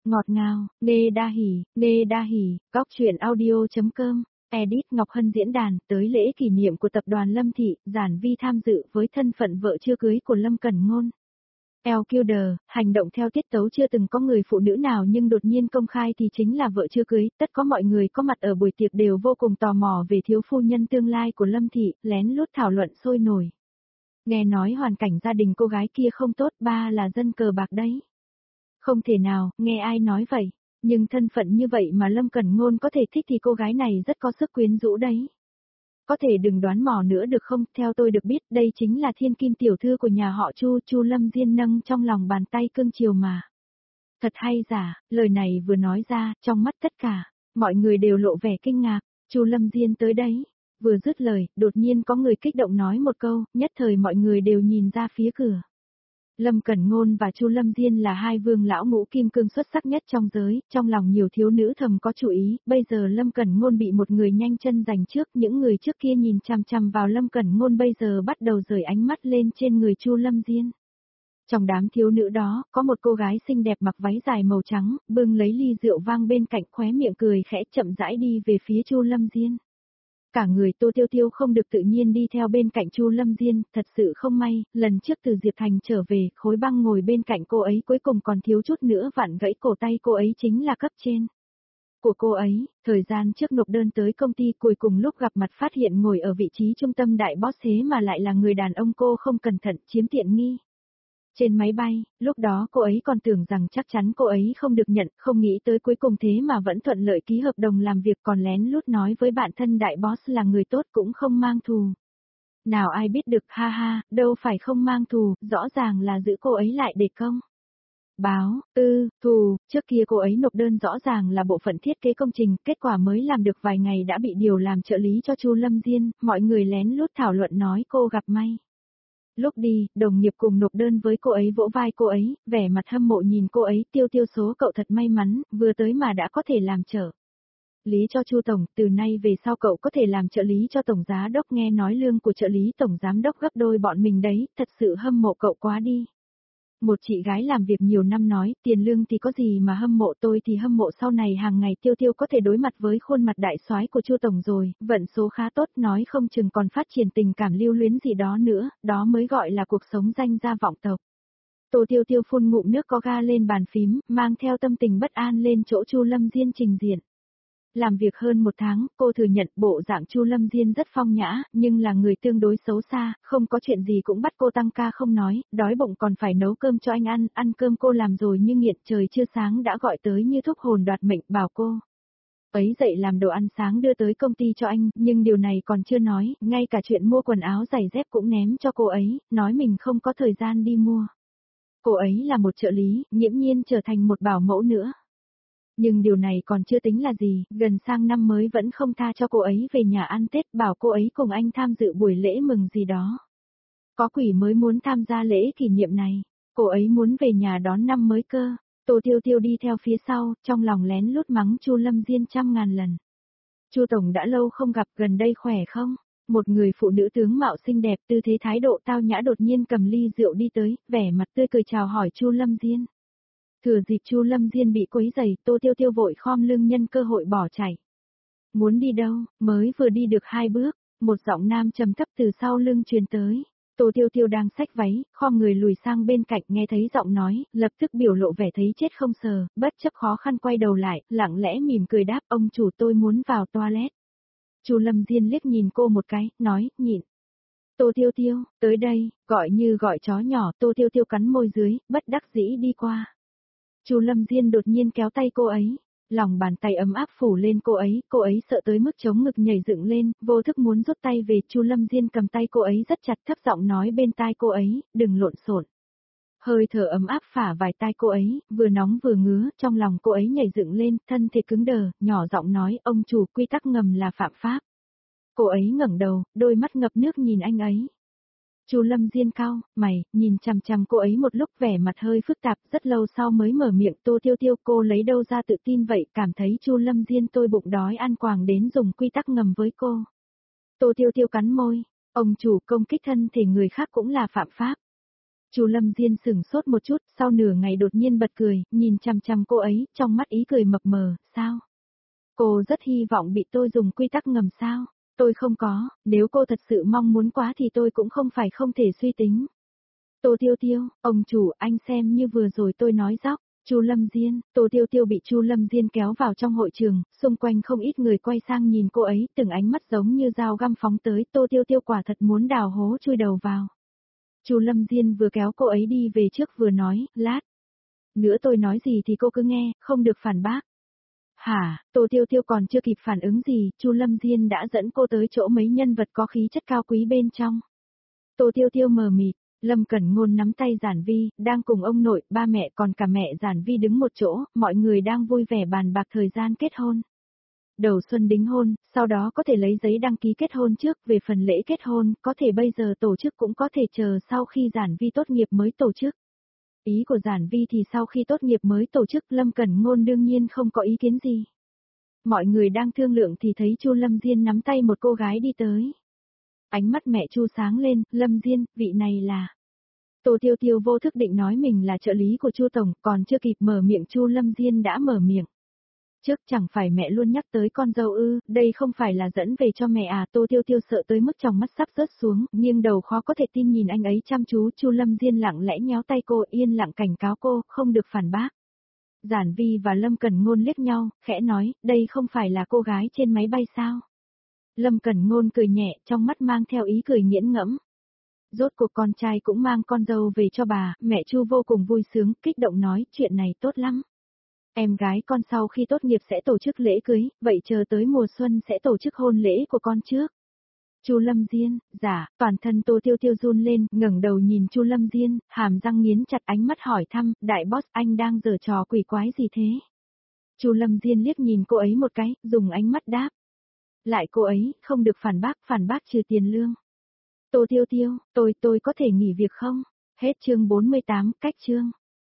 Ngọt ngào, Nê đa hỉ, góc truyện audio.com, edit Ngọc Hân diễn đàn, tới lễ kỷ niệm của tập đoàn Lâm Thị, Giản Vi tham dự với thân phận vợ chưa cưới của Lâm Cẩn Ngôn. LQD, hành động theo tiết tấu chưa từng có người phụ nữ nào nhưng đột nhiên công khai thì chính là vợ chưa cưới, tất có mọi người có mặt ở buổi tiệc đều vô cùng tò mò về thiếu phu nhân tương lai của Lâm Thị, lén lút thảo luận sôi nổi. Nghe nói hoàn cảnh gia đình cô gái kia không tốt, ba là dân cờ bạc đấy. Không thể nào, nghe ai nói vậy, nhưng thân phận như vậy mà Lâm Cẩn Ngôn có thể thích thì cô gái này rất có sức quyến rũ đấy. Có thể đừng đoán mò nữa được không, theo tôi được biết đây chính là thiên kim tiểu thư của nhà họ Chu, Chu Lâm Diên nâng trong lòng bàn tay cưng chiều mà. Thật hay giả, lời này vừa nói ra, trong mắt tất cả, mọi người đều lộ vẻ kinh ngạc, Chu Lâm Diên tới đấy. Vừa dứt lời, đột nhiên có người kích động nói một câu, nhất thời mọi người đều nhìn ra phía cửa. Lâm Cẩn Ngôn và Chu Lâm Diên là hai vương lão ngũ kim cương xuất sắc nhất trong giới, trong lòng nhiều thiếu nữ thầm có chú ý, bây giờ Lâm Cẩn Ngôn bị một người nhanh chân giành trước, những người trước kia nhìn chằm chằm vào Lâm Cẩn Ngôn bây giờ bắt đầu rời ánh mắt lên trên người Chu Lâm Diên. Trong đám thiếu nữ đó, có một cô gái xinh đẹp mặc váy dài màu trắng, bưng lấy ly rượu vang bên cạnh, khóe miệng cười khẽ chậm rãi đi về phía Chu Lâm Diên. Cả người Tô Tiêu Tiêu không được tự nhiên đi theo bên cạnh Chu Lâm Diên, thật sự không may, lần trước từ Diệp Thành trở về, Khối Băng ngồi bên cạnh cô ấy cuối cùng còn thiếu chút nữa vặn gãy cổ tay cô ấy chính là cấp trên của cô ấy, thời gian trước nộp đơn tới công ty cuối cùng lúc gặp mặt phát hiện ngồi ở vị trí trung tâm đại boss thế mà lại là người đàn ông cô không cẩn thận chiếm tiện nghi. Trên máy bay, lúc đó cô ấy còn tưởng rằng chắc chắn cô ấy không được nhận, không nghĩ tới cuối cùng thế mà vẫn thuận lợi ký hợp đồng làm việc còn lén lút nói với bạn thân đại boss là người tốt cũng không mang thù. Nào ai biết được ha ha, đâu phải không mang thù, rõ ràng là giữ cô ấy lại để công. Báo, thù, trước kia cô ấy nộp đơn rõ ràng là bộ phận thiết kế công trình, kết quả mới làm được vài ngày đã bị điều làm trợ lý cho Chu Lâm Diên, mọi người lén lút thảo luận nói cô gặp may. Lúc đi, đồng nghiệp cùng nộp đơn với cô ấy vỗ vai cô ấy, vẻ mặt hâm mộ nhìn cô ấy, Tiêu Tiêu số cậu thật may mắn, vừa tới mà đã có thể làm trợ lý cho Chu Tổng, từ nay về sau cậu có thể làm trợ lý cho Tổng Giám Đốc, nghe nói lương của trợ lý Tổng Giám Đốc gấp đôi bọn mình đấy, thật sự hâm mộ cậu quá đi. Một chị gái làm việc nhiều năm nói, tiền lương thì có gì mà hâm mộ, tôi thì hâm mộ sau này hàng ngày Tiêu Tiêu có thể đối mặt với khuôn mặt đại soái của Chu Tổng rồi, vận số khá tốt, nói không chừng còn phát triển tình cảm lưu luyến gì đó nữa, đó mới gọi là cuộc sống danh gia vọng tộc. Tô Tiêu Tiêu phun ngụm nước có ga lên bàn phím, mang theo tâm tình bất an lên chỗ Chu Lâm Diên trình diện. Làm việc hơn một tháng, cô thừa nhận bộ dạng Chu Lâm Diên rất phong nhã, nhưng là người tương đối xấu xa, không có chuyện gì cũng bắt cô tăng ca không nói, đói bụng còn phải nấu cơm cho anh ăn cơm cô làm rồi như nghiện, trời chưa sáng đã gọi tới như thúc hồn đoạt mệnh, bảo cô ấy dậy làm đồ ăn sáng đưa tới công ty cho anh, nhưng điều này còn chưa nói, ngay cả chuyện mua quần áo giày dép cũng ném cho cô ấy, nói mình không có thời gian đi mua. Cô ấy là một trợ lý, nghiễm nhiên trở thành một bảo mẫu nữa. Nhưng điều này còn chưa tính là gì, gần sang năm mới vẫn không tha cho cô ấy về nhà ăn Tết, bảo cô ấy cùng anh tham dự buổi lễ mừng gì đó. Có quỷ mới muốn tham gia lễ kỷ niệm này, cô ấy muốn về nhà đón năm mới cơ. Tô Tiêu Tiêu đi theo phía sau, trong lòng lén lút mắng Chu Lâm Diên trăm ngàn lần. Chu Tổng đã lâu không gặp, gần đây khỏe không? Một người phụ nữ tướng mạo xinh đẹp, tư thế thái độ tao nhã đột nhiên cầm ly rượu đi tới, vẻ mặt tươi cười chào hỏi Chu Lâm Diên. Thừa dịp Chu Lâm Diên bị quấy rầy, Tô Tiêu Tiêu vội khom lưng nhân cơ hội bỏ chạy. Muốn đi đâu, mới vừa đi được 2 bước, một giọng nam trầm thấp từ sau lưng truyền tới. Tô Tiêu Tiêu đang xách váy, khom người lùi sang bên cạnh nghe thấy giọng nói, lập tức biểu lộ vẻ thấy chết không sờ, bất chấp khó khăn quay đầu lại, lặng lẽ mỉm cười đáp ông chủ tôi muốn vào toilet. Chu Lâm Diên liếc nhìn cô một cái, nói, nhịn. Tô Tiêu Tiêu, tới đây, gọi như gọi chó nhỏ, Tô Tiêu Tiêu cắn môi dưới, bất đắc dĩ đi qua. Chu Lâm Diên đột nhiên kéo tay cô ấy, lòng bàn tay ấm áp phủ lên cô ấy sợ tới mức chống ngực nhảy dựng lên, vô thức muốn rút tay về, Chu Lâm Diên cầm tay cô ấy rất chặt, thấp giọng nói bên tai cô ấy, đừng lộn xộn. Hơi thở ấm áp phả vài tai cô ấy, vừa nóng vừa ngứa, trong lòng cô ấy nhảy dựng lên, thân thể cứng đờ, nhỏ giọng nói, ông chủ, quy tắc ngầm là phạm pháp. Cô ấy ngẩng đầu, đôi mắt ngập nước nhìn anh ấy. Chu Lâm Diên cau mày, nhìn chằm chằm cô ấy một lúc, vẻ mặt hơi phức tạp, rất lâu sau mới mở miệng, Tô Tiêu Tiêu, cô lấy đâu ra tự tin vậy, cảm thấy Chu Lâm Diên tôi bụng đói ăn quàng đến dùng quy tắc ngầm với cô. Tô Tiêu Tiêu cắn môi, ông chủ, công kích thân thể người khác cũng là phạm pháp. Chu Lâm Diên sững sốt một chút, sau nửa ngày đột nhiên bật cười, nhìn chằm chằm cô ấy, trong mắt ý cười mập mờ, sao? Cô rất hy vọng bị tôi dùng quy tắc ngầm sao? Tôi không có, nếu cô thật sự mong muốn quá thì tôi cũng không phải không thể suy tính. Tô Tiêu Tiêu, ông chủ, anh xem như vừa rồi tôi nói dóc. Chu Lâm Diên, Tô Tiêu Tiêu bị Chu Lâm Diên kéo vào trong hội trường, xung quanh không ít người quay sang nhìn cô ấy, từng ánh mắt giống như dao găm phóng tới, Tô Tiêu Tiêu quả thật muốn đào hố chui đầu vào. Chu Lâm Diên vừa kéo cô ấy đi về trước vừa nói, lát nữa tôi nói gì thì cô cứ nghe, không được phản bác. Hả, Tô Tiêu Tiêu còn chưa kịp phản ứng gì, Chu Lâm Diên đã dẫn cô tới chỗ mấy nhân vật có khí chất cao quý bên trong. Tô Tiêu Tiêu mờ mịt, Lâm Cẩn Ngôn nắm tay Giản Vi, đang cùng ông nội, ba mẹ còn cả mẹ Giản Vi đứng một chỗ, mọi người đang vui vẻ bàn bạc thời gian kết hôn. Đầu xuân đính hôn, sau đó có thể lấy giấy đăng ký kết hôn trước, về phần lễ kết hôn, có thể bây giờ tổ chức cũng có thể chờ sau khi Giản Vi tốt nghiệp mới tổ chức. Ý của Giản Vi thì sau khi tốt nghiệp mới tổ chức, Lâm Cẩn Ngôn đương nhiên không có ý kiến gì. Mọi người đang thương lượng thì thấy Chu Lâm Diên nắm tay một cô gái đi tới. Ánh mắt mẹ Chu sáng lên, Lâm Diên, vị này là... Tô Tiêu Tiêu vô thức định nói mình là trợ lý của Chu Tổng, còn chưa kịp mở miệng Chu Lâm Diên đã mở miệng. Trước chẳng phải mẹ luôn nhắc tới con dâu ư, đây không phải là dẫn về cho mẹ à? Tô Tiêu Tiêu sợ tới mức trong mắt sắp rớt xuống, nghiêng đầu khó có thể tin nhìn anh ấy chăm chú. Chu Lâm Diên lặng lẽ nhéo tay cô, yên lặng cảnh cáo cô, không được phản bác. Giản Vi và Lâm Cẩn Ngôn liếc nhau, khẽ nói, đây không phải là cô gái trên máy bay sao? Lâm Cẩn Ngôn cười nhẹ, trong mắt mang theo ý cười nghiễn ngẫm. Rốt cuộc con trai cũng mang con dâu về cho bà, mẹ Chu vô cùng vui sướng, kích động nói, chuyện này tốt lắm. Em gái con sau khi tốt nghiệp sẽ tổ chức lễ cưới, vậy chờ tới mùa xuân sẽ tổ chức hôn lễ của con trước. Chu Lâm Diên, dạ, toàn thân Tô Tiêu Tiêu run lên, ngẩng đầu nhìn Chu Lâm Diên, hàm răng nghiến chặt, ánh mắt hỏi thăm, đại boss anh đang giở trò quỷ quái gì thế? Chu Lâm Diên liếc nhìn cô ấy một cái, dùng ánh mắt đáp. Lại cô ấy, không được phản bác trừ tiền lương. Tô Tiêu Tiêu, tôi có thể nghỉ việc không? Hết chương 48, cách chương.